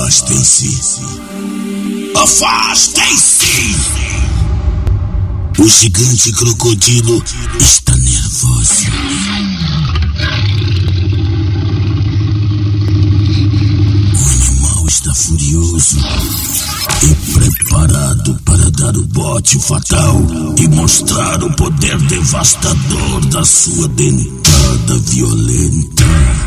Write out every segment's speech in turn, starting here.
Afastem-se. Afastem-se! O gigante crocodilo está nervoso. O animal está furioso e preparado para dar o bote fatal e mostrar o poder devastador da sua dentada violenta.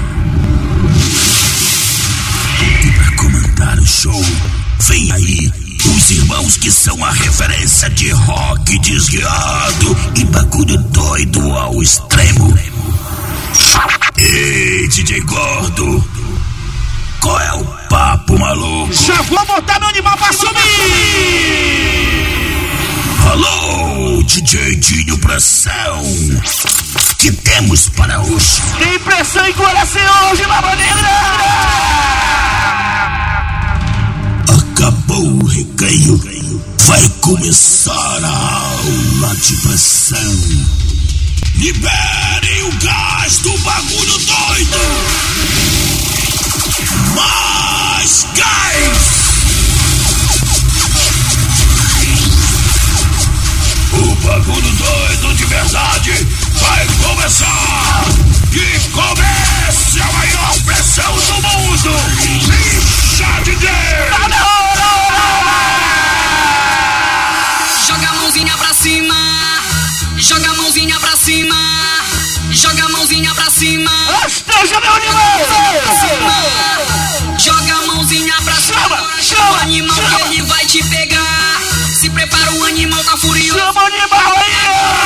E para comandar o show, vem aí os irmãos que são a referência de rock desguiado e bagulho doido ao extremo. Ei, DJ Gordo, qual é o papo, maluco? Já vou botar meu animal pra sumir! Alô, DJ Dinho Pressão, que temos para hoje? Tem pressão e coração hoje, Barba Negra! Acabou o recreio, vai começar a aula de pressão. Liberem o gás do bagulho doido! Mais gás! O bagulho doido de verdade vai começar! E comece a maior pressão do mundo! Lixa de Deus! Joga a mãozinha pra cima, joga a mãozinha pra cima, joga a mãozinha pra cima. Esteja meu animal! Joga a mãozinha pra cima, chama o animal que ele vai te pegar. Se prepara, o animal tá furioso. Chama o animal aí!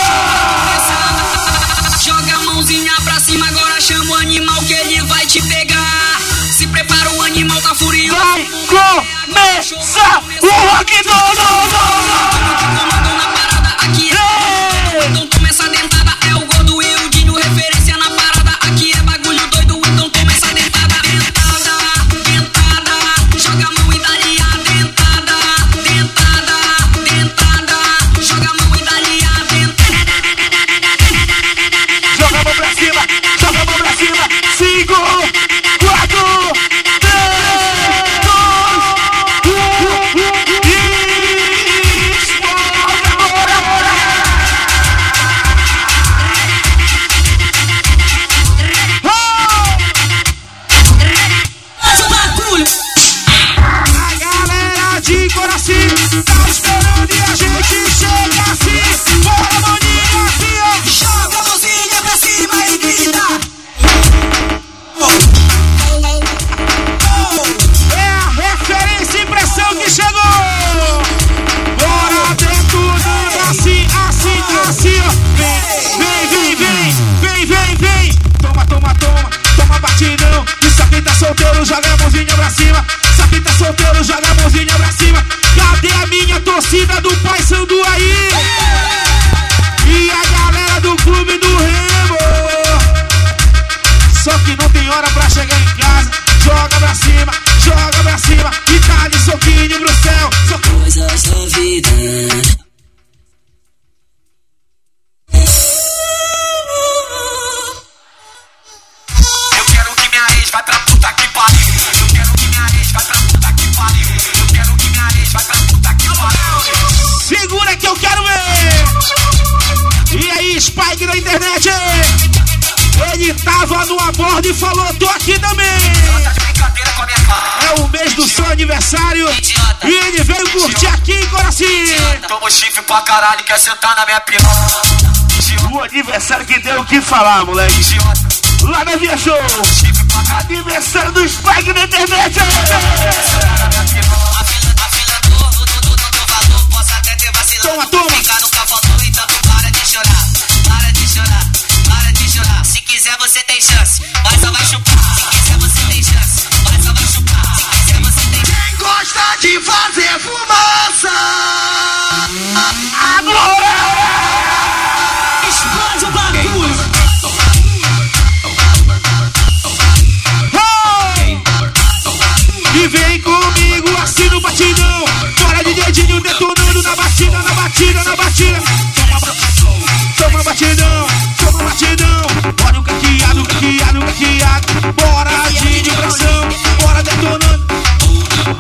Joga a mãozinha pra cima, agora chama o animal que ele vai te pegar. Se prepara, o animal tá furioso. Vai começar o rock do então toma essa dentada, é o Gordo e o Dinho, referência na parada. Aqui é bagulho doido, então toma essa dentada. Dentada, dentada, joga a mão e dá-lhe a dentada. Dentada, dentada, joga a mão e dá-lhe a dentada. Joga a mão pra cima, joga a mão pra cima. 5, 4, 3, 2, 1 tá esperando e a gente chega assim. Bora, maninha, assim, ó. Joga a mãozinha pra cima e grita. É a referência e impressão que chegou. Bora dentro do assim, assim, assim, ó. Vem. Toma batidão. E só quem tá solteiro joga a mãozinha pra cima. Só quem tá solteiro joga a mãozinha pra cima. Cadê a minha torcida do Pai Sandu aí? E a galera do Clube do Remo? Só que não tem hora pra chegar em casa. Joga pra cima e tá de soquinho pro céu. Coisas da vida. Eu quero que minha ex vai pra puta que pariu. Eu quero que minha ex vai pra puta que pariu. Eu quero que minha ex vai pra puta que pariu. Segura que eu quero ver. E aí, Spike na internet? Ele tava no abordo e falou, tô aqui também. Tá de brincadeira com a minha cara. É o mês do seu aniversário. Idiota. E ele veio curtir aqui em Coracinho. Toma chifre pra caralho, quer sentar na minha piroca. O aniversário que deu o que falar, moleque. Idiota. Lá na Via Show. Chifre pra caralho. Aniversário do Spike na internet. A fila do valor, posso até ter vacilado. Toma. Ficar no cavalo, então para de chorar. Para de chorar. Se quiser você tem chance, mas só vai chupar. Se quiser você tem chance, mas só vai chupar. Se quiser você tem chance. Quem gosta de fazer fumaça? Agora! Explode o bagulho. E vem comigo assim no batidão. Bora de dedinho detonando na batida. Toma batidão. Olha o caqueado. Bora de pressão, bora detonando.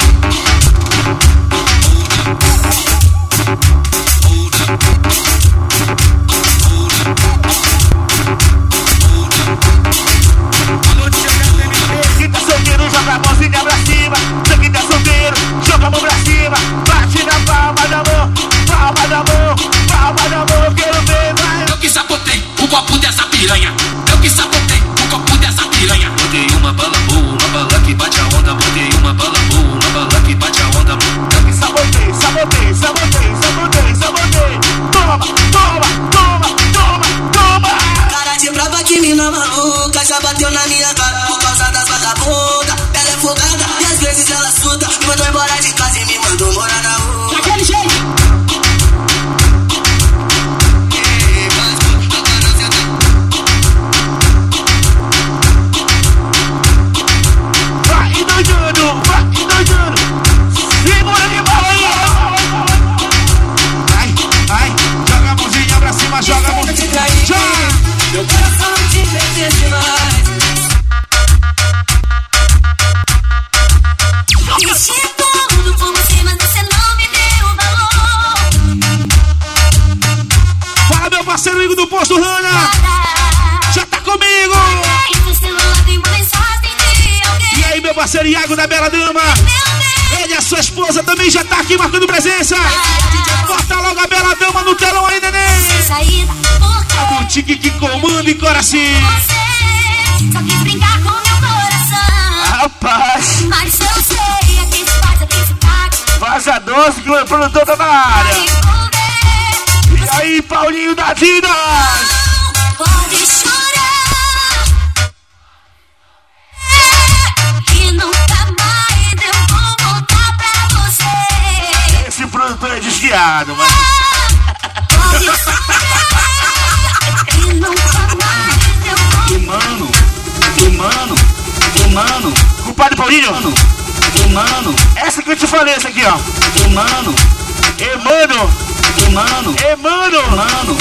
de mina maluca já bateu na minha cara por causa das vagabundas. Ela é folgada e às vezes ela suda. Me mandou embora de casa e me mandou morar na rua. Daquele jeito. Joga a mão de cair. Meu coração te perder demais. Fiz de tudo por você, mas você não me deu valor. Fala, meu parceiro Igor do Posto Rana. Já tá comigo. No celular tem uma mensagem de alguém. E aí, meu parceiro Iago da Bela Dama. Ele e a sua esposa também já tá aqui marcando presença. Bota logo a Bela Dama no telão aí, neném. Saída, porque A boutique que comanda em Coraci. você só quis brincar com meu coração. Rapaz, Mas eu sei, a quem se faz, a quem se paga. Vaza Doce, que o produtor tá na área. Vai esconder, E aí, Paulinho da Vida. pode chorar. E nunca mais eu vou voltar pra você. Esse produtor é desviado, mas... Pode chorar. E nunca mais eu vou. Mano, Culpado Paulinho. mano, Essa que eu te falei, essa aqui, ó. mano, Emano. mano, Emano.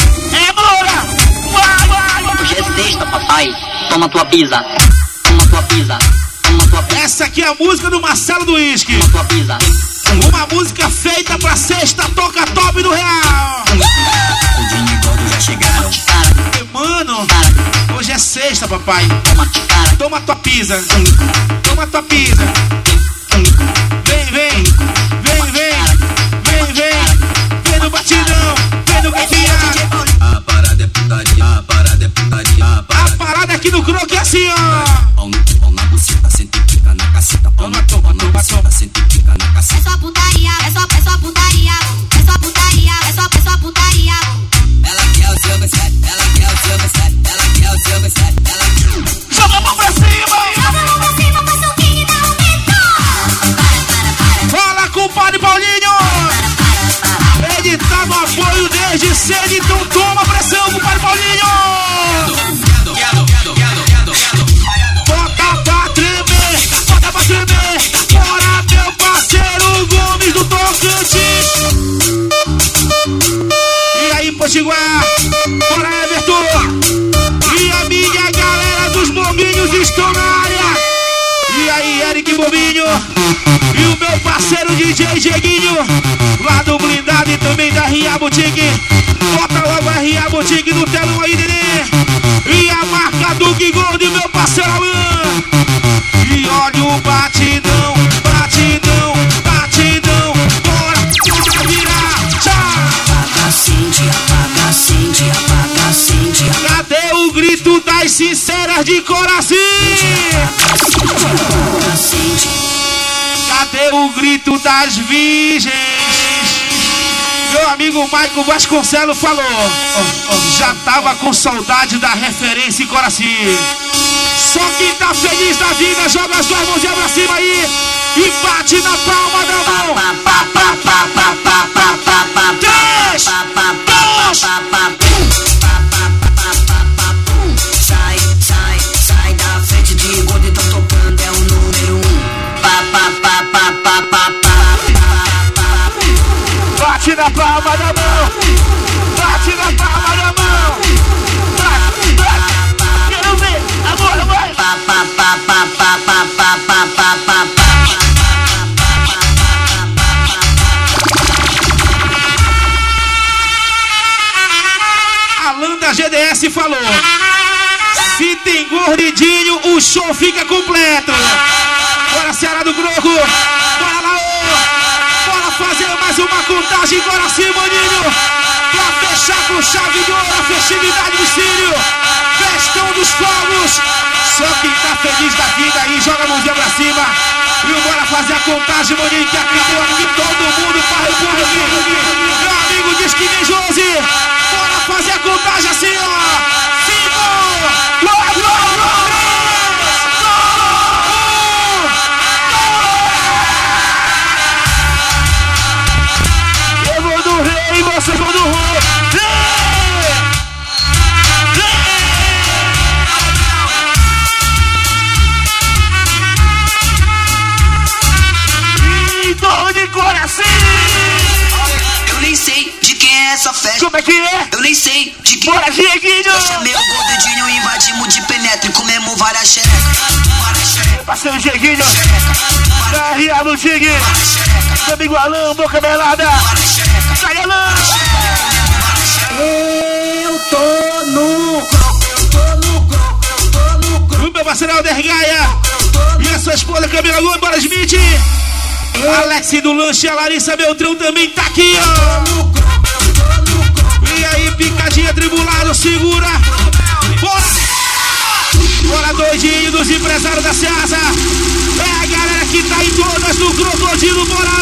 Emora. Hoje é sexta, papai. Toma tua pizza. Toma tua pizza. Toma tua pizza. Essa aqui é a música do Marcelo do Whisky. Toma tua pizza. Uma música feita pra sexta toca top do Real. o Dinho e Gordo já chegaram. Cara, Emano. cara, Hoje é sexta, papai. toma, cara. Toma tua pizza. Toma tua pizza. Vem. Vem no batidão. Vem no caipira. A parada é putaria, a parada é putaria, A parada aqui no croque é assim, ó. pau na buceta, senta e pica na caceta. Pau na buceta, senta e pica na É caceta. só putaria, é só putaria. É só putaria, é só putaria. Ela quer o seu B7, ela quer o seu B7, ela quer o seu B7, ela quer. Joga a mão pra cima. Joga a mão pra cima, faz um king e dá um grito. Fala, compadre Paulinho. Ele tá no apoio desde cedo, então toma pressão, compadre Paulinho. Bota pra tremer. Bora, meu parceiro Gomes do Tocantins. E aí, Potiguar. Bora, Everton. E a minha galera dos bombinhos estão na área. E aí, Eric Bombinho. E o meu parceiro DJ Dieguinho. Lá do blindado e também da Ria Boutique. Bota logo a Ria Boutique no telão aí, nenê. E a marca do Gordo e meu parceiro Alan. E olha o batidão. Bora virar. Tchau. Acende. Cadê o grito das sinceras de Coraci? Cadê o grito das virgens? Meu amigo Maico Vasconcelos falou. Já tava com saudade da referência em Coraci. Só quem tá feliz da vida joga as duas mãozinhas pra cima aí e bate na palma da mão. 3, 2, Sai da frente de Gordo, então tocando é o número 1. bate na palma da mão. Bate na palma da mão. Bate. Quero ver. Agora vai. Alan da GDS falou: se tem gordidinho, o show fica completo. Bora, Ceará do Groco. Bora lá, ô. Bora fazer mais uma contagem. Bora sim, maninho. Pra fechar com chave de ouro a festividade do Círio. Festão dos fogos. Só quem tá feliz da vida aí, joga a mãozinha pra cima. E bora fazer a contagem, maninho, que acabou aqui. Todo mundo corre aqui. Meu amigo diz que nem Josi. Bora fazer a contagem assim, ó. 5, 4. Bora, Dieguinho! Eu chamei o gordinho, invadimos de penetra e comemos várias xerecas. Parceiro Dieguinho, da RA no Dig, meu amigo Alan, boca melada. Sai, Alan! Eu tô no croco, O meu parceiro Alder Gaia e a sua esposa Camila Gomes, bora Smith. Alex do Lanche, a Larissa Beltrão também tá aqui, ó. E aí, picadinha tribulado, segura. Bora! Bora, doidinho dos empresários da Ceasa. É a galera que tá em todas do Crocodilo, bora!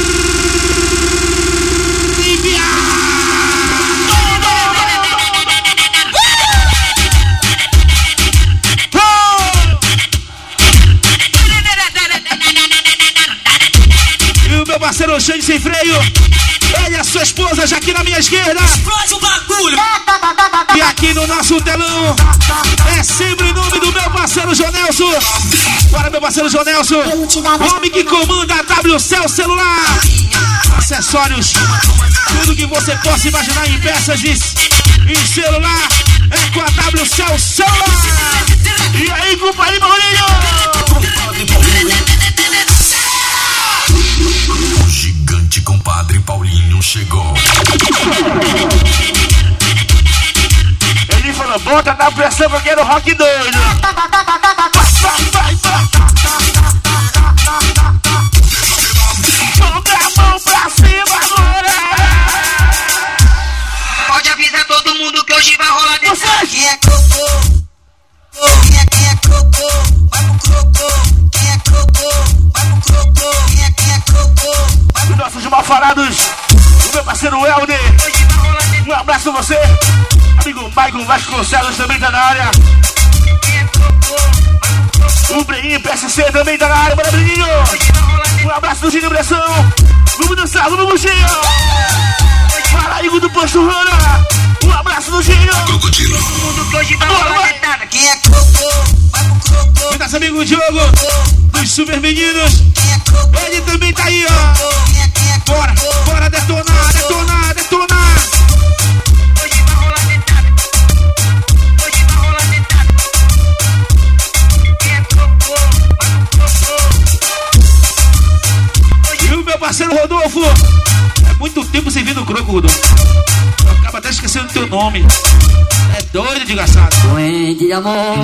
E o meu parceiro Xande sem freio. Ele e a sua esposa já aqui na minha esquerda. Explode o bagulho. E aqui no nosso telão é sempre o nome do meu parceiro Jonelson. Bora, meu parceiro Jonelson. Homem que comanda a WCell celular. Acessórios, tudo que você possa imaginar em peças de em celular é com a WCell celular. E aí, compadre Maurinho? O gigante compadre Paulinho chegou. Ele falou, bota na pressão que eu quero rock doido. Bota a mão pra cima agora. Pode avisar todo mundo que hoje vai rolar desse. Quem é crocô? Quem é crocô? Vai pro crocô. Quem é crocô? Vai pro crocô. Quem é crocô? Os nossos malfalados, o meu parceiro Helder. Um abraço a você. Amigo Michael Vasconcelos também tá na área. O Breninho PSC também tá na área, bora Breninho. Um abraço do Gino Bressão. Vamos dançar, vamos Buchinho. Fala Igor do Posto Rana. Um abraço do Gino. Crocodilo. Quem é crocô? Vai pro crocô. E nosso amigo Diogo dos Super Meninos. Ele também tá aí, ó. Bora, bora detonar, detonar, detonar. Hoje vai rolar detada. Hoje vai rolar detada. Quem é crocô? Vai pro crocô. E o meu parceiro Rodolfo. É muito tempo sem vir no Croco, Rodolfo. Eu acabo até esquecendo o teu nome. É doido, desgraçado. Doente de amor,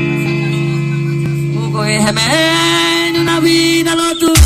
vou correr remédio na vida noturna.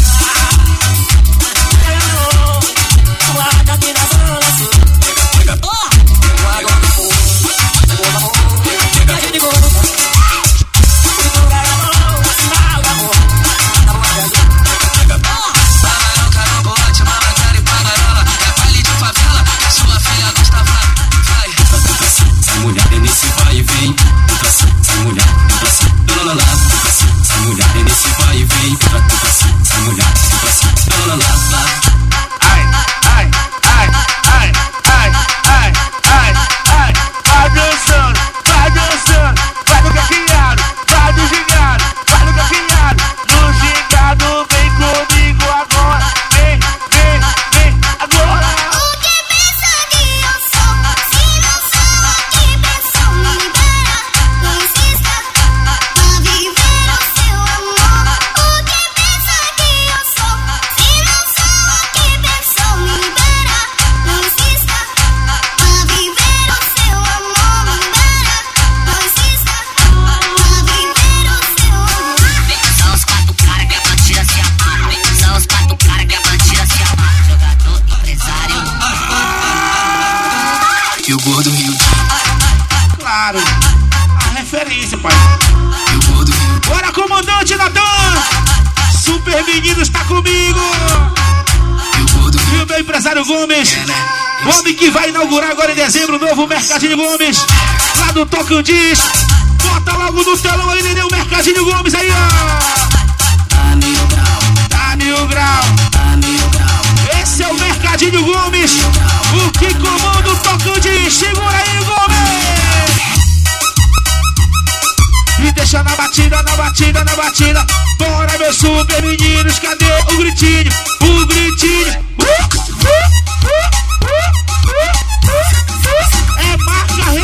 Guarda aqui na zona sul. Guarda o amor, de boa. Segurar a mão, assinar o amor. Na boa de azul. Carambo, bate uma matéria e pagarola. É baile de favela, que a sua filha gosta, vai. Essa mulher é nesse vai e vem. Essa mulher, lá, essa mulher é nesse vai e vem. Essa mulher, lá. Ai, ai, ai, ai, ai, ai, ai, ai. Vai dançando, vai dançando. Vai no gafinhado, vai no gingado, vai no gafinhado. No gingado, vem comigo agora. Vem, vem, vem agora. O que pensa que eu sou? Se não sou o que pensou, me libera. Não insista pra viver o seu amor. O que pensa que eu sou? Se não sou o que pensou, me libera. Não insista pra viver o seu amor. Me libera. Não insista pra viver o seu amor. São os quatro caras que a bandida se amarra. São os quatro caras que a bandida se amarra. Jogador, empresário. E o gordo Rio. Claro, a referência, pai. E o gordo Rio. Bora, comandante Natan! Super Meninos tá comigo! E o gordo Rio. E o meu empresário Gomes, o homem que vai inaugurar agora em dezembro o novo Mercadinho Gomes, lá do Tocantins. Bota logo no telão aí, Nenê, o Mercadinho Gomes aí, ó! A mil grau, Tá mil grau. a mil grau. Esse é o Mercadinho Gomes, o que comanda o Tocantins. Segura aí, Gomes! E deixa na batida, na batida, na batida. Bora, meus super meninos, cadê o gritinho? O gritinho. É marca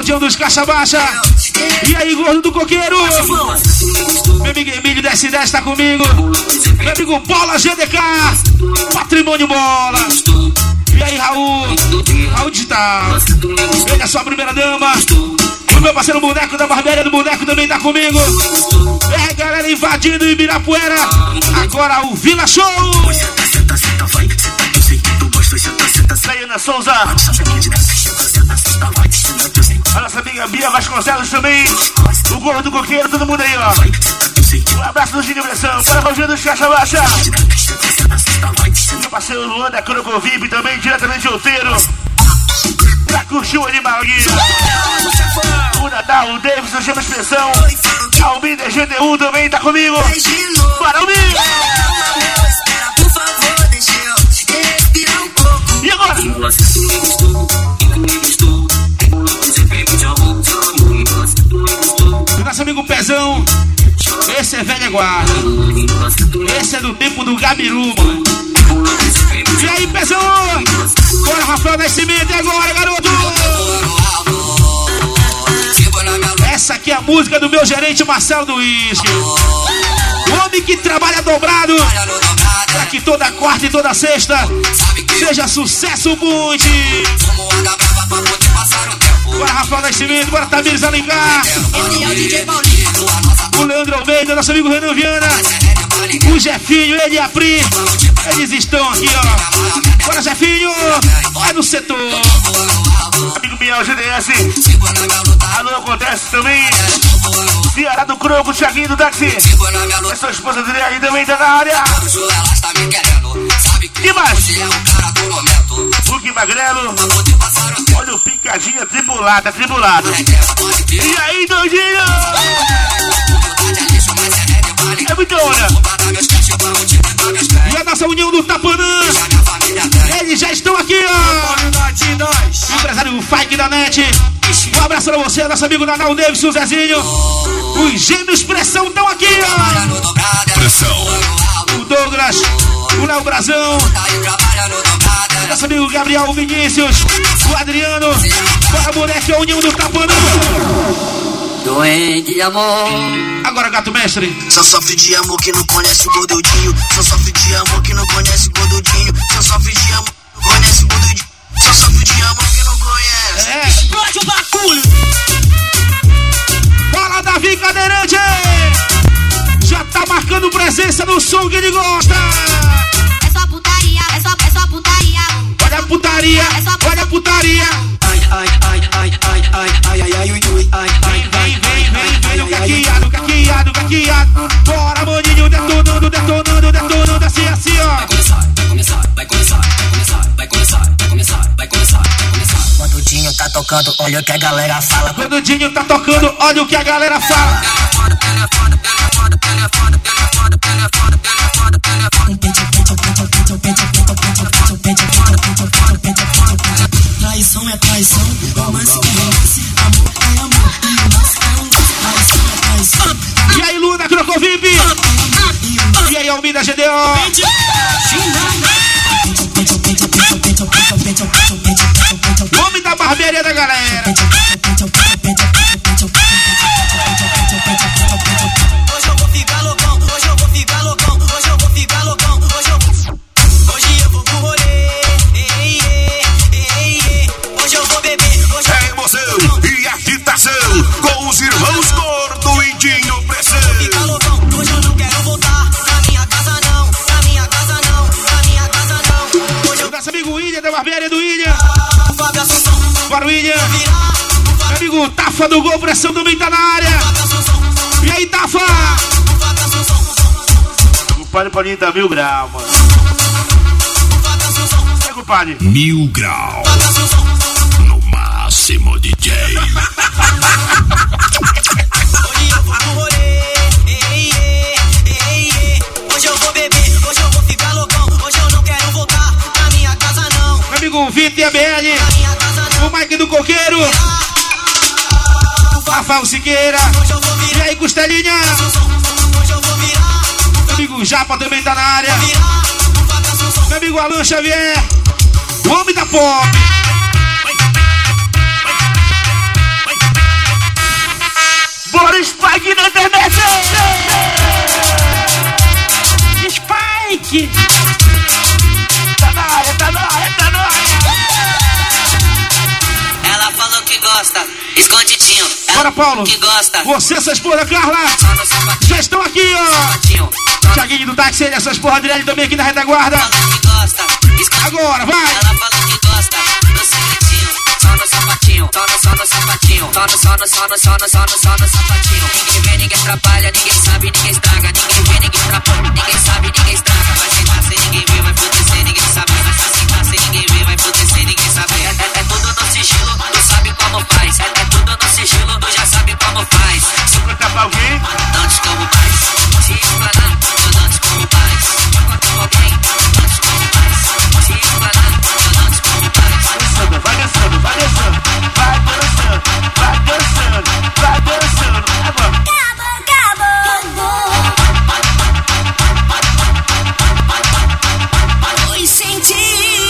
Guardião dos Caixa Baixa. E aí, gordo do coqueiro? Meu amigo Emílio DS10 tá comigo. Meu amigo Bola GDK. Patrimônio Bola. E aí, Raul Digital. Ele é sua primeira dama. O meu parceiro Boneco da Barbearia do Boneco também tá comigo. É, galera, invadindo o Ibirapuera. Agora o Vila Show. Daiana Souza. A nossa amiga Bia Vasconcelos também. O gordo do coqueiro, todo mundo aí, ó. Um abraço do Gino Pressão. Para o Rogério dos Caixa Baixa. Meu parceiro Luan da Crocovip também, diretamente de Outeiro. Pra curtir o animal aqui. O Natal, o Davidson, chama expressão. Almir GDU também tá comigo. Bora, Almir! E agora? O nosso amigo Pezão. Esse é velha guarda. Esse é do tempo do Gabiru, mano. E aí, Pezão? Bora, Rafael Nascimento, e agora, garoto? Essa aqui é a música do meu gerente Marcelo do Uísque. O homem que trabalha dobrado. Pra que toda quarta e toda sexta seja sucesso monte. Bora, Rafael Nascimento, bora, Tamires Alencar. O Leandro Almeida, nosso amigo Renan Viana. O Jefinho, ele e a Pri. Eles estão aqui, ó. Bora, Jefinho. Vai no setor. Amigo Biel, GDS. Alô, acontece também. Ceará do Croco, Thiaguinho do Táxi. É sua esposa dele aí também tá na área. E mais? Hulk Magrelo. Olha o picadinha tribulada, tribulado. E aí, doidinho? É muito onda. E a nossa união do Tapanã. Eles já estão aqui, ó. O empresário Fike da NET. Um abraço pra você, nosso amigo Nanal Davis, o Zezinho. Os gêmeos Pressão estão aqui, ó. Pressão. O Douglas, o Léo Brazão. Nosso amigo Gabriel Vinícius. O Adriano. Bora, boneco, a união do Tapanã. Doente de amor. Agora, gato mestre. Só sofre de amor que não conhece o gordudinho. Só sofre de amor que não conhece o gordudinho. Só sofre de amor que não conhece o gordudinho. Só sofre de amor que não conhece. É. Explode o bagulho. Fala, Davi Cadeirante. Já tá marcando presença no som que ele gosta. É só putaria, é só putaria. Olha a putaria, olha a putaria. Ai, ai, ai, ai, ai, ai, ai, ai, ai, ui, ui, ai, ai, Vem, no caqueado, caqueado, caqueado. Bora, maninho, detonando, detonando, detonando, assim, assim, ó. vai começar, vai começar, vai começar, vai começar, vai começar, vai começar, vai começar. Quando o Dinho tá tocando, olha o que a galera fala. Quando o Dinho tá tocando, olha o que a galera fala. Traição é traição, romance que romance, amor é amor, e romance é romance, traição é traição. E aí, Luna, Crocovip. E aí, Almida GDO. O homem da barbearia da galera. Hoje eu vou ficar loucão, hoje eu vou ficar loucão, hoje eu vou ficar loucão, hoje eu vou pro rolê, hoje eu vou beber, hoje É emoção e agitação com os irmãos Gordo e Dinho Pressão. ficar loucão, hoje eu não quero voltar pra minha casa não, pra minha casa não, pra minha casa não. Hoje eu Nosso amigo William da barbearia do William. Fábio Assunção, Bora, William. virar, Meu amigo Tafa do Gol Pressão também tá na área. Fábio Assunção, E aí, Tafa? Fábio Assunção, O padre Paulinho tá 1000 graus, mano. Fábio Assunção, É, compadre. 1000 graus. Fábio Assunção. No máximo, DJ. Hoje eu vou pro rolê, hoje eu vou beber, hoje eu vou ficar loucão, hoje eu não quero voltar pra minha casa não, Meu amigo Vitor e a BL. pra minha casa não. O Mike do Coqueiro. Rafael Siqueira. Hoje eu vou E virar, aí, Costelinha. hoje eu vou virar, Meu amigo Japa também tá na área. virar, Fábio Assunção. Meu amigo Alan Xavier. O homem da pop. Bora, Spike na internet! Spike! Tá na área, tá na área, tá na área! Ela falou que gosta, escondidinho. Ela Bora, Paulo! que gosta. Você, essa esposa, Carla! Só no sapatinho, Já estão aqui, ó! sapatinho. Thiaguinho do táxi, ele, essa esposa dele também aqui na retaguarda. Falou que gosta, escondidinho. Agora, vai! Ela falou que gosta, no segredinho. Só no sapatinho, só no sapatinho. Só no sapatinho. Ninguém vê, ninguém atrapalha, ninguém sabe, ninguém estraga. Ninguém vê, ninguém atrapalha, ninguém sabe, ninguém estraga. Vai sentar sem ninguém ver, vai poder sem ninguém saber. Vai sentar sem ninguém ver, vai poder sem ninguém saber. É tudo no sigilo, tu sabe como faz. É tudo no sigilo, tu já sabe como faz. Se contar pra alguém, Não te como mais. Se explanar, eu não te como mais. Conta com alguém, não te como mais. Se explanar, eu não te como mais. dançando, vai dançando, vai dançando, vai dançando, vai dançando, vai dançando. Agora. Oi, senti.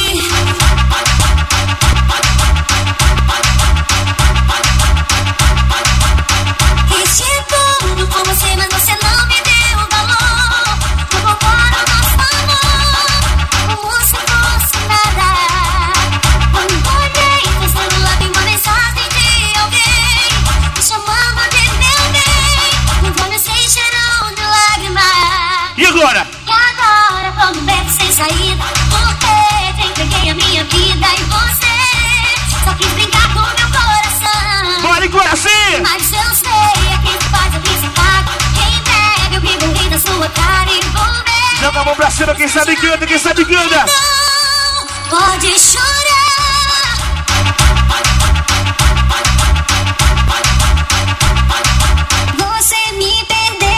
Esse é tudo com você, mas você não me deu valor. Eu vou para o nosso amor, como se fosse nada. Quando olhei teu celular, tem uma mensagem de alguém me chamando de meu bem. No conversation de lágrimas. E agora? E agora tô no beco sem saída, porque te entreguei a minha vida e você só quis brincar com meu coração. Bora, coração! Mas eu sei, é quem faz a brisa paga. Quem bebe o que borrei da sua cara e vou ver. Joga a mão pra cima, quem sabe que anda, quem sabe que anda. Não pode chorar. Você me perdeu.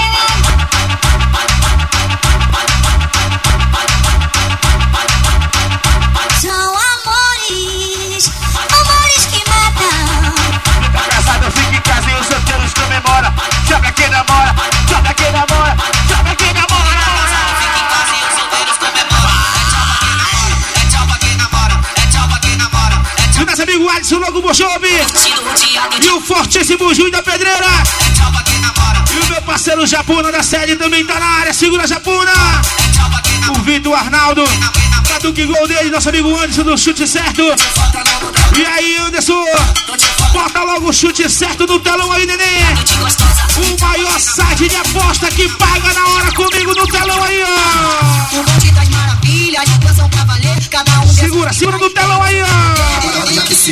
São amores, amores que matam. Tá casado, fica em casa e os solteiros comemoram. Joga quem namora, joga quem namora, joga quem namora. Fica em casa e os solteiros comemoram. É tchau pra quem namora. É tchau pra quem namora. É E o nosso amigo Alisson logo Bochobe. tiro rodeado de E o fortíssimo Júlio da Pedreira. é tchau pra quem namora. E o meu parceiro Japuna da série também tá na área. Segura, Japuna. É tchau pra quem namora. O Vitor Arnaldo. Catuque Gol dele, nosso amigo Anderson do chute certo. E aí, Anderson? Bota logo o chute certo no telão aí, neném. De gostosa. O maior site de aposta que paga na hora comigo no telão aí, ó. O bonde das maravilhas, situação pra valer. Cada um Segura, segura no telão aí, ó.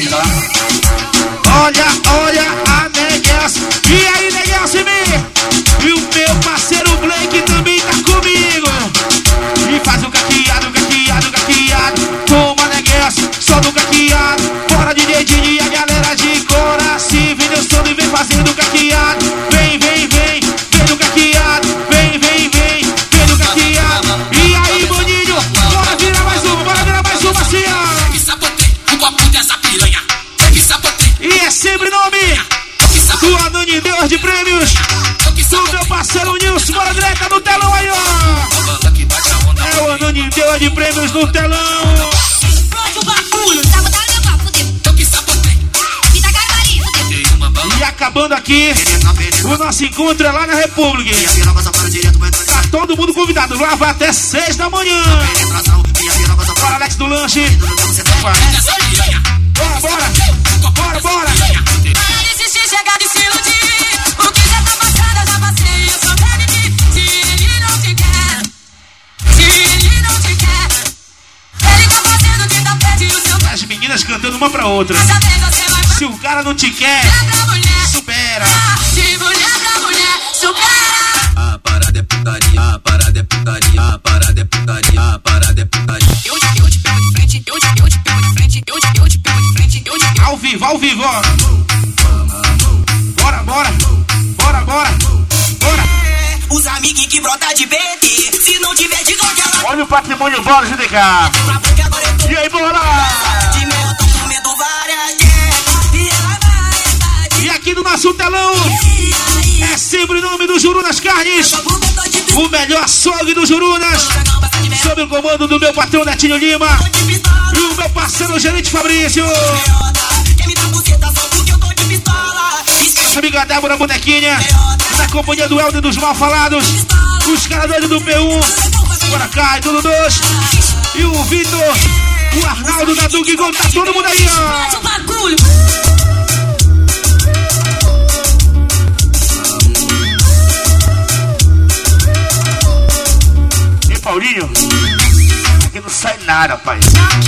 Olha, olha a Neguels. E aí, Neguels, e o meu parceiro Blake também tá comigo. E faz o caqueado, caqueado, caqueado. Toma, Neguels, só no caqueado. Bora de dedinho e a galera de cora. Se vem dançando e vem fazendo caqueado. Vem, vem, vem, vem no caqueado. Vem, vem, vem, vem no caqueado. E aí, Boninho, bora virar mais uma assim, ó. Que sapotei, o copo dessa piranha. Que sapotei, E é sempre nome que sapotei. do Anônimo Deus de Prêmios. Do meu parceiro Nilson, bora direto no telão aí, ó. A banda que bate a onda. É o Anônimo Deus de Prêmios no telão. Explode o bagulho, tá botando meu pau, fudeu. Eu que sapotei. E tá cagarinho, fudeu. Dei uma bala. E acabando aqui, o nosso encontro é lá na República. Tá todo mundo convidado, lá vai até 6 da manhã. Bora, Alex do Lanche. Dessa piranha. Bora, bora, bora, bora. Para de insistir, chegar de se iludir. O que já tá passado, eu já passei. Eu só quero de se ele não te quer. Se ele não te quer. Ele tá fazendo de tapete o seu. As meninas cantando uma pra outra. Dessa vez você vai Se o cara não te quer, pra mulher. supera. De mulher pra mulher, supera. A parada é putaria. A parada é putaria. A parada é putaria. A parada é putaria. Eu te pego de frente, eu te pego de frente, eu te pego de frente, eu te Ao vivo, ó. Bora, bora, bora, bora, bora. Os amigos que brota de BT. Se não tiver de qualquer lado. Olha o patrimônio bola, GDK. Pra boca agora eu tô E aí, bora. de mel, eu tô comendo várias guerras. E ela vai. E aqui no nosso telão é sempre o nome do Juru nas Carnes. O melhor açougue do Jurunas. Sob o comando do meu patrão Netinho Lima. E o meu parceiro gerente Fabrício. Quer me dar buceta só porque eu tô de pistola. Nossa amiga Débora Bonequinha, na companhia do Helder dos Malfalados, os caras doidos do P1, bora cá, e tudo dois. E o Vitor, o Arnaldo da Duque, tá todo mundo aí, ó. E Paulinho, aqui não sai nada, pai.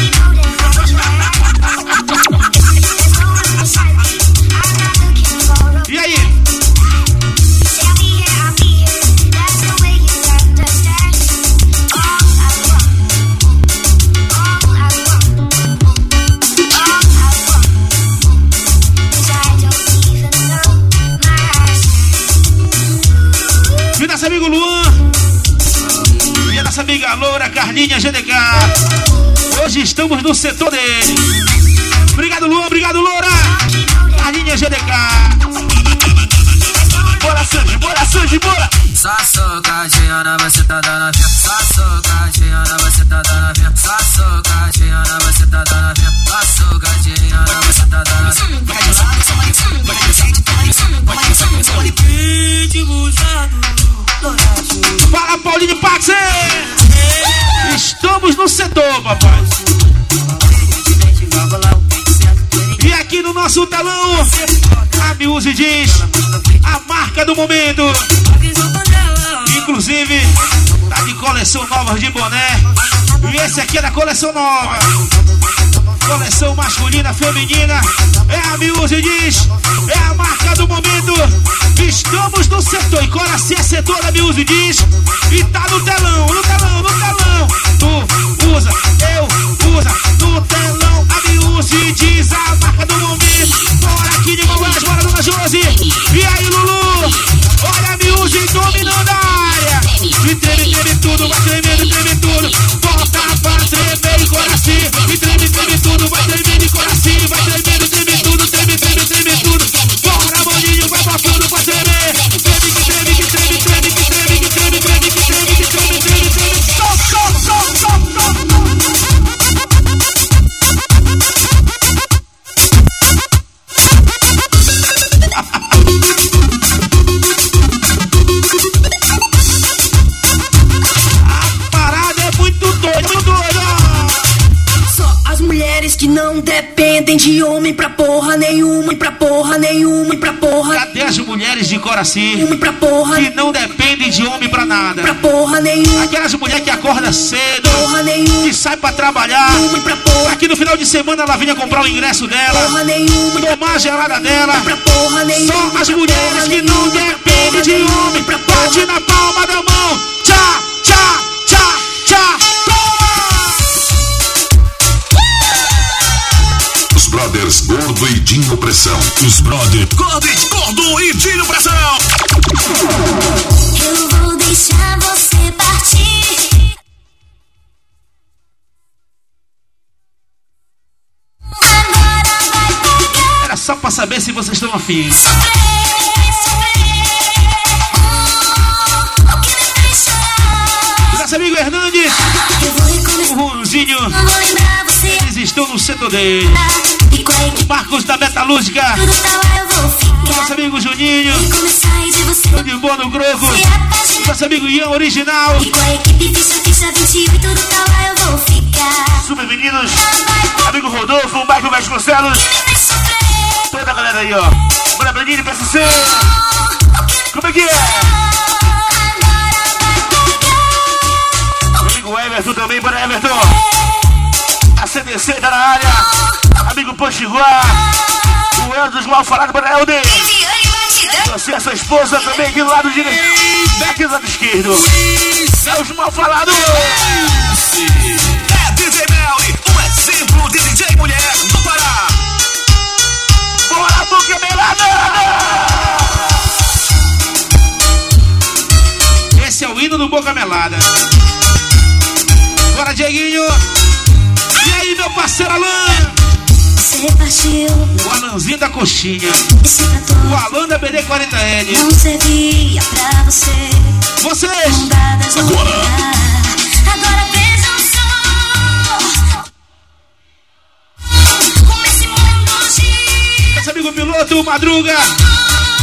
E aí? E nosso amigo Luan e a nossa amiga Loura, Carlinha GDK. Hoje estamos no setor dele. Obrigado, Luan, obrigado, Loura. Carlinha GDK. Bora, Sanji, bora, Sanji, bora. Só socadinha, você tá dando via. Só socadinha, você tá dando via. Só socadinha, você tá dando via. Só socadinha, você tá dando via. Fala, Paulinho Paxi. Estamos no setor, papai. E aqui no nosso telão, a Muse diz a marca do momento. Inclusive, tá de coleção nova de boné. E esse aqui é da coleção nova. Coleção masculina, feminina. É a Muse diz, é a marca do momento. Estamos no setor. E cola se é setor da Muse diz. E tá no telão, no telão, no telão. Tu usa, eu usa, no telão. A Muse diz a marca do momento. Bora aqui de Goiás, bora dona Josi. E aí, Lulu? Olha a Muse dominando a área. E treme, treme tudo, vai tremendo, treme tudo. Volta pra tremer e coração. E treme, treme tudo, vai tremendo e coração. Vai tremendo, treme tudo, treme, treme, treme tudo. Bora, maninho, vai pra fundo pra tremer. Treme, que treme, que treme, treme, que treme, que treme, treme, que treme, que treme, treme, treme. Stop. Que não dependem de homem pra porra nenhuma, pra porra nenhuma, pra porra. Cadê as mulheres de Coraci pra porra que não dependem de homem pra nada? Pra porra nenhuma. Aquelas mulheres que acordam cedo, porra nenhuma, que sai pra trabalhar, pra porra. Aqui no final de semana ela vinha comprar o ingresso dela, porra nenhuma, tomar a gelada dela. Pra porra nenhuma. Só as mulheres que não dependem de homem. Bate na palma da mão. Tchá, tchá, tchá, tchá. Brothers Gordo e Dinho Pressão. Os brothers Gordo e Dinho Pressão. Eu vou deixar você partir. Agora vai pegar. Era só pra saber se vocês estão afim. Sofrer. O que me fez chorar. Nosso amigo Hernandes, Eu vou recomeçar. o Runzinho, Não vou lembrar você. eles estão no setor dele. E com a equipe Marcos da Metalúrgica, tudo tá lá, eu vou ficar. nosso amigo Juninho, Começar e de você de boa no Grogo, se apaixonar. nosso amigo Ian Original, E com a equipe ficha 21 e tudo tá lá, eu vou ficar. Super Meninos, Vai amigo Rodolfo, o Michael Vasconcelos, me fez sofrer. toda a galera aí, ó. Bora, Brenini, PSC. Como é que é? Meu amigo Everton também, bora, Everton. A CDC tá na área. Amigo Pochiguá. O Helder dos Malfalados, bora, Helder. Você e sua esposa também aqui do lado direito. Aqui do lado esquerdo. É os Malfalados. É DJ Melly, um exemplo de DJ mulher do Pará. Bora, Boca Melada. Esse é o hino do Boca Melada. Bora, Dieguinho. E aí, meu parceiro Alan? Você partiu, O Alanzinho da Coxinha. esse trator O Alan da BD40L. não servia pra você. Vocês. Dadas no Agora. lugar. Agora vejam só como esse mundo gira. Esse amigo piloto, Madruga.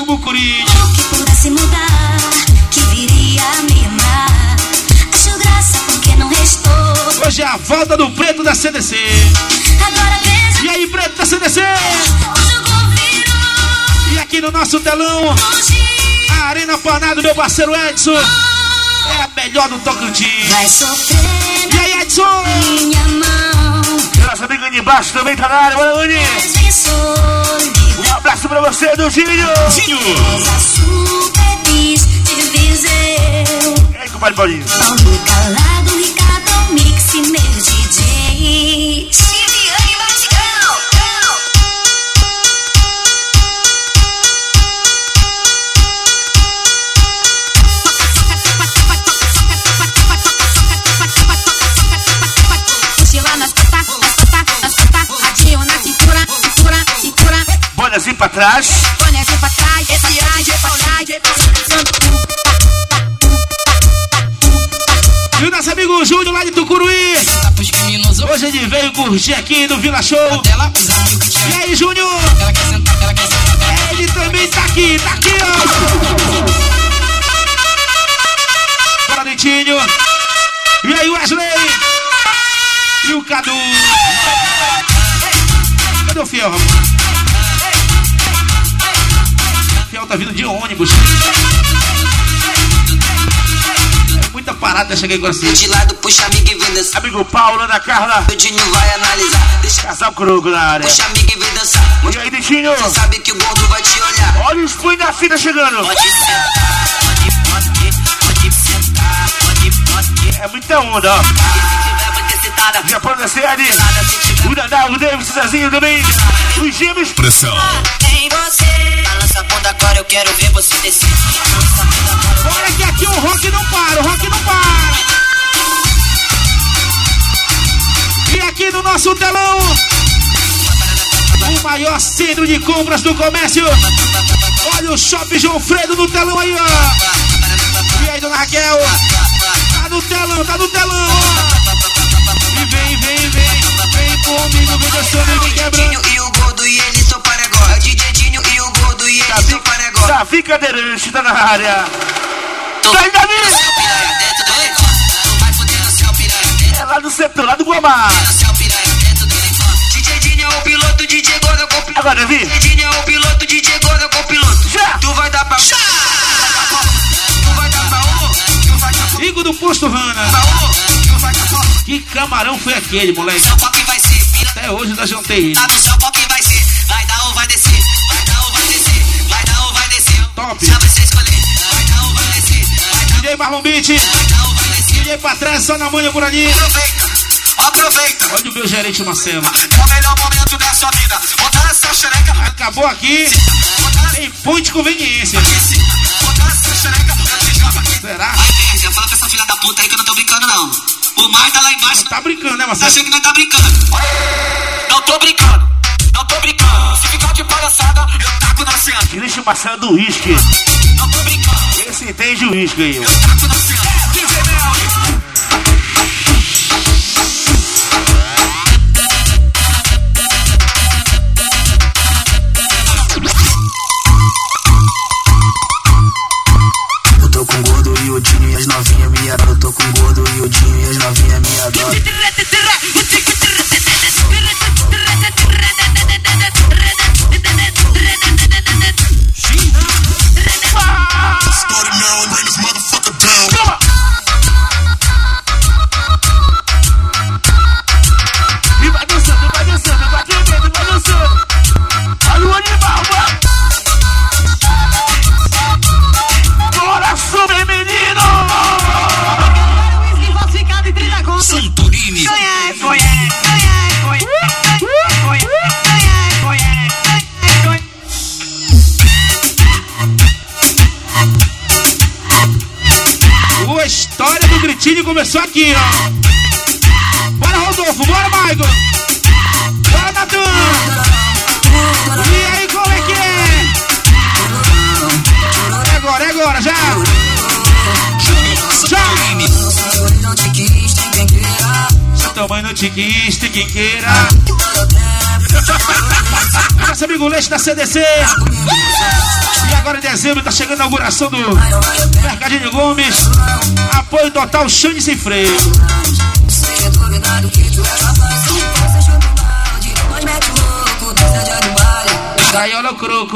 Mucuri. O que pudesse mudar, que viria a me amar. Acho graça porque não restou. Hoje é a volta do Preto da CDC. Agora veja. E aí, Preto da CDC? O jogo virou. E aqui no nosso telão, a Arena Panado, meu parceiro Edson. É a melhor do Tocantins. Vai sofrer. E aí, Edson? Minha mão. Nossa amiga de baixo também tá na área, bora, Lani. Um abraço pra você, do Ginho. Essa super bis de Viseu. E aí, compadre Paulinho? Paulo Calado, Ricardo Mix, meu DJ. Civiane Batigão. Mochila nas costas, radinho na cintura. Bonezinho pra trás. Bonezinho pra trás, esse E o nosso amigo Júnior lá de Tucuruí. Hoje ele veio curtir aqui no Vila Show. E aí, Júnior? Ele também tá aqui, ó. Bora, Dentinho. E aí, Wesley? E o Cadu? Cadê o Fiel, rapaz? O Fiel tá vindo de ônibus. É muita parada, cheguei agora assim. De lado, puxa amigo e vem dançar. Amigo Paulo, Ana Carla. O Dinho vai analisar. Deixa Casal Croco na área. puxa amigo e vem dançar. E aí, Dentinho? Você sabe que o gordo vai te olhar. Olha os punhos da fita chegando. Pode sentar, pode sentar, pode. É muita onda, ó. E se tiver muita excitada, Japão da série. se tiver O Dadá, o David, o Cezinho também. Os gêmeos. Pressão. em você. Balança a bunda agora, eu quero ver você descer. Balança a bunda agora. Olha que aqui o rock não para, o rock não para. E aqui no nosso telão, o maior centro de compras do comércio. Olha o Shopping João Fredo no telão aí, ó. E aí, dona Raquel? Tá no telão, ó. E vem comigo, vem dançando, vem quebrando. Dinho e o gordo e ele topa negócio. É o DJ Dinho e o gordo e ele topa negócio. Davi Cadeirante tá na área. Tu Vai, Davi! céu piranha dentro do negócio. Tu vai foder no céu piranha dentro É lá do setor, lá do Guamá. do céu piranha dentro do negócio. DJ Dinho é o piloto, DJ gordo é o copiloto. Agora, Davi. DJ Dinho é o piloto, DJ gordo é o copiloto. Já! Tu vai dar pra... Já! Tu vai dar pra um, tu vai dar pra Igor do Posto Rana. um, tu vai dar pra um. Que camarão foi aquele, moleque? Seu pau que vai ser, filha Até hoje eu jantei ele. tá no céu, qual que vai ser? Vai dar ou vai descer? Vai dar ou vai descer? Vai dar ou vai descer? Top. Já você escolher. Vai dar ou vai descer? Vai dar DJ Marlon Beat. vai dar ou vai descer? DJ pra trás, só na manhã por ali. Aproveita. Olha o meu gerente Marcelo. É o melhor momento da sua vida. Botar essa xereca. Acabou aqui. Tem ponto de conveniência. Botar essa xereca. Eu te jogo aqui. Será? Aí, Pésia, fala pra essa filha da puta aí que eu não tô brincando, não. O mar tá lá embaixo. Tá brincando, né, Tá Marcelo? achando que nós tá brincando. Não tô brincando. Não tô brincando. Se ficar de palhaçada, eu taco na cena. Gerente Marcelo do uísque. Não tô brincando. Esse entende o uísque aí, ó. Eu taco na cena. DJ Mel. Eu tô com o gordo e o Dinho e as novinhas me adoram. Eu tô com o gordo e o Dinho e as novinhas me adoram. E vai dançando, vai dançando, vai tremendo, vai dançando. Olha o animal, mano. Bora subir, menino! Santorini. A história do Gritinho começou aqui, ó. Bora, Rodolfo, bora, Michael. Bora, Natan. E aí, como é que é? É agora, já. Seu tamanho não te quis, tem quem queira. Nosso amigo Leite da CDC. E agora em dezembro tá chegando a inauguração do Mercadinho Gomes. Apoio total, Xande sem freio. Daí olha o croco.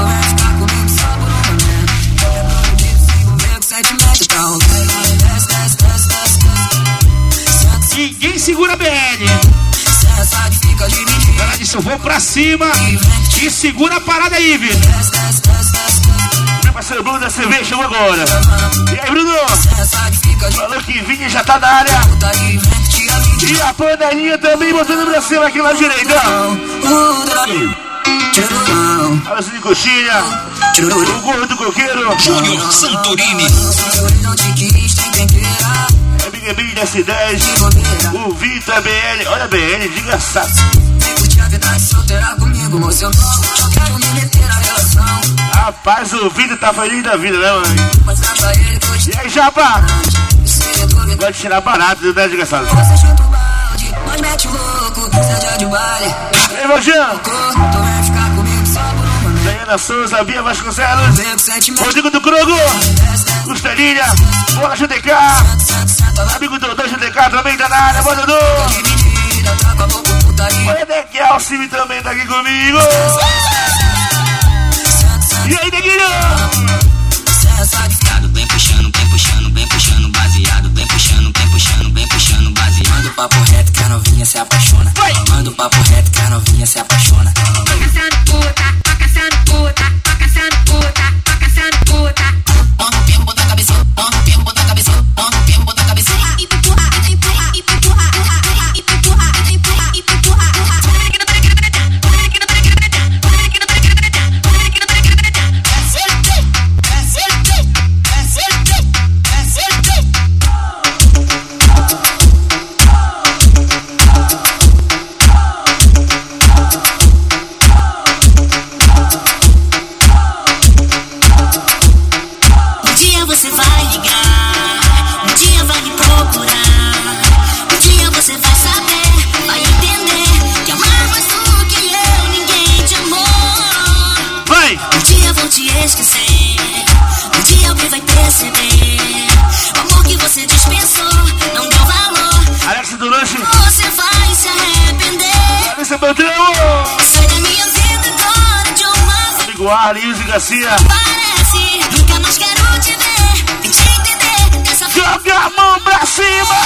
Ninguém segura a BN. Ela disse, eu vou pra cima e segura a parada aí, viu? Meu parceiro Bruno da CV chegou agora. E aí, Bruno? Falou que Vinha já tá na área. E a panelinha também botando pra cima aqui na direita. Olha assim de coxinha. O gordo coqueiro Júnior Santorini. É Big Big da S10. O Vitor é BN. Olha a BN, diga saco. Rapaz, o Vitor tá feliz da vida, né, mãe? E aí, Japa? Vai tirar barato, né, desgraçado? E aí, Vojão? Diana Souza, Bia Vasconcelos, Rodrigo do Crogo, Costelinha, Bola GDK, amigo do GDK também tá na área, bora Dudu. O Edequiel Cime também tá aqui comigo. E aí, Neguinho? Bem puxando, bem puxando, bem puxando, baseado. Bem puxando, bem puxando, bem puxando, baseado. Manda o papo reto que a novinha se apaixona. Manda o papo reto que a novinha se apaixona. Vai caçando puta, vai caçando puta, vai caçando puta, vai caçando puta. Manda o perro, bota a cabeça, manda o perro, bota a cabeça, manda o perro, bota a cabeça. Arlius e Garcia. Parece, nunca mais quero te ver e te entender dessa forma. Joga a mão pra cima.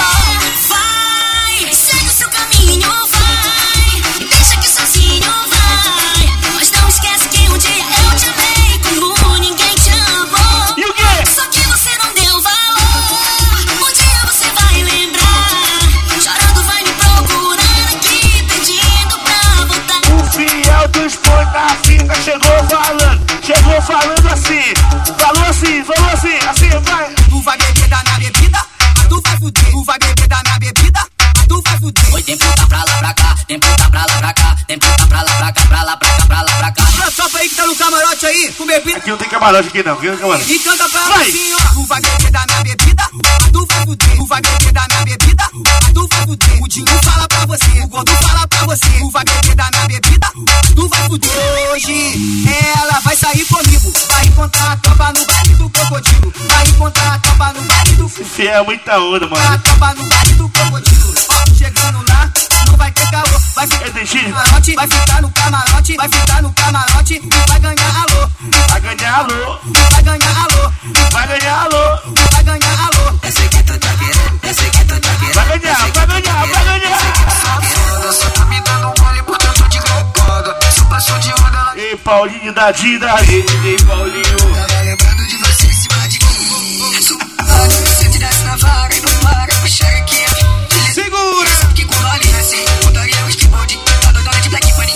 Vai, segue o seu caminho, vai. Me deixa aqui sozinho, vai. Mas não esquece que um dia eu te amei como ninguém te amou. E o quê? Só que você não deu valor. Um dia você vai lembrar. Chorando vai me procurar aqui, pedindo pra voltar. O fiel dos põe na fita chegou falando. Chegou falando assim, falou assim, assim, vai. Tu vai beber da minha bebida, tu vai fuder. Tu vai beber da minha bebida, tu vai fuder. Oi, tempo tá pra lá, pra cá, tempo tá pra lá, pra cá, tempo tá pra lá, pra cá, pra lá, pra cá, pra lá, pra cá. Só pra aí que tá no camarote aí, com bebida. Aqui não tem camarote aqui não, aqui não tem camarote. E canta pra vai. Assim, ó. Tu vai beber da minha bebida, tu vai fuder. Tu vai beber da minha bebida, tu vai fuder. O Dinho fala pra você, o Gordo fala pra você. Tu vai beber da minha bebida, tu vai fuder. Hoje ela vai sair comigo, vai encontrar a tropa no baile do Crocodilo. Vai encontrar a tropa no baile do Fiel é muita onda, a mano. tropa no baile do Crocodilo. Ó, chegando lá, não vai ter caô. Vai ficar no camarote, vai ficar no camarote, vai ficar no camarote e vai ganhar alô. Vai ganhar alô, Vai ganhar alô, vai ganhar alô. vai ganhar alô. Eu sei que tu tá querendo, eu sei que tu tá querendo. Vai ganhar, vai ganhar, vai ganhar. Só tá me dando mole porque eu tô de roubada. Só passou de onda lá. Ei, Paulinho da Dida. Ei, Paulinho. Tava lembrando de você em cima de mim. Se eu te desse na vaga e não para, puxa aqui. Segura. Que com vale assim, putaria, skateboard, tá doidona de Black Money.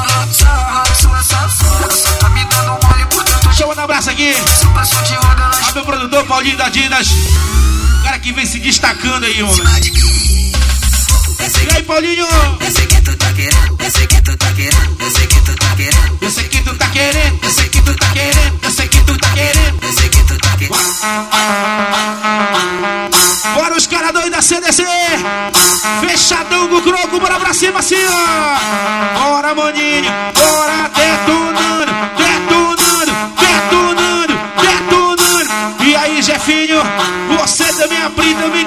Só tá me dando mole porque eu tô de Deixa eu mandar um abraço aqui. Só passou de onda lá. A meu produtor Paulinho da Didas. O cara que vem se destacando aí, mano. E aí, Paulinho? Eu sei que tu tá querendo, eu sei que tu tá querendo, eu sei que tu tá querendo. Eu sei que tu tá querendo, eu sei que tu tá querendo, eu sei que tu tá querendo. Eu sei que tu tá querendo. Bora os caras doidos da CDC. Fechadão do croco, bora pra cima assim, ó. Bora, maninho, bora detonando, detonando, detonando, detonando. E aí, Jefinho, você também, a Pri também.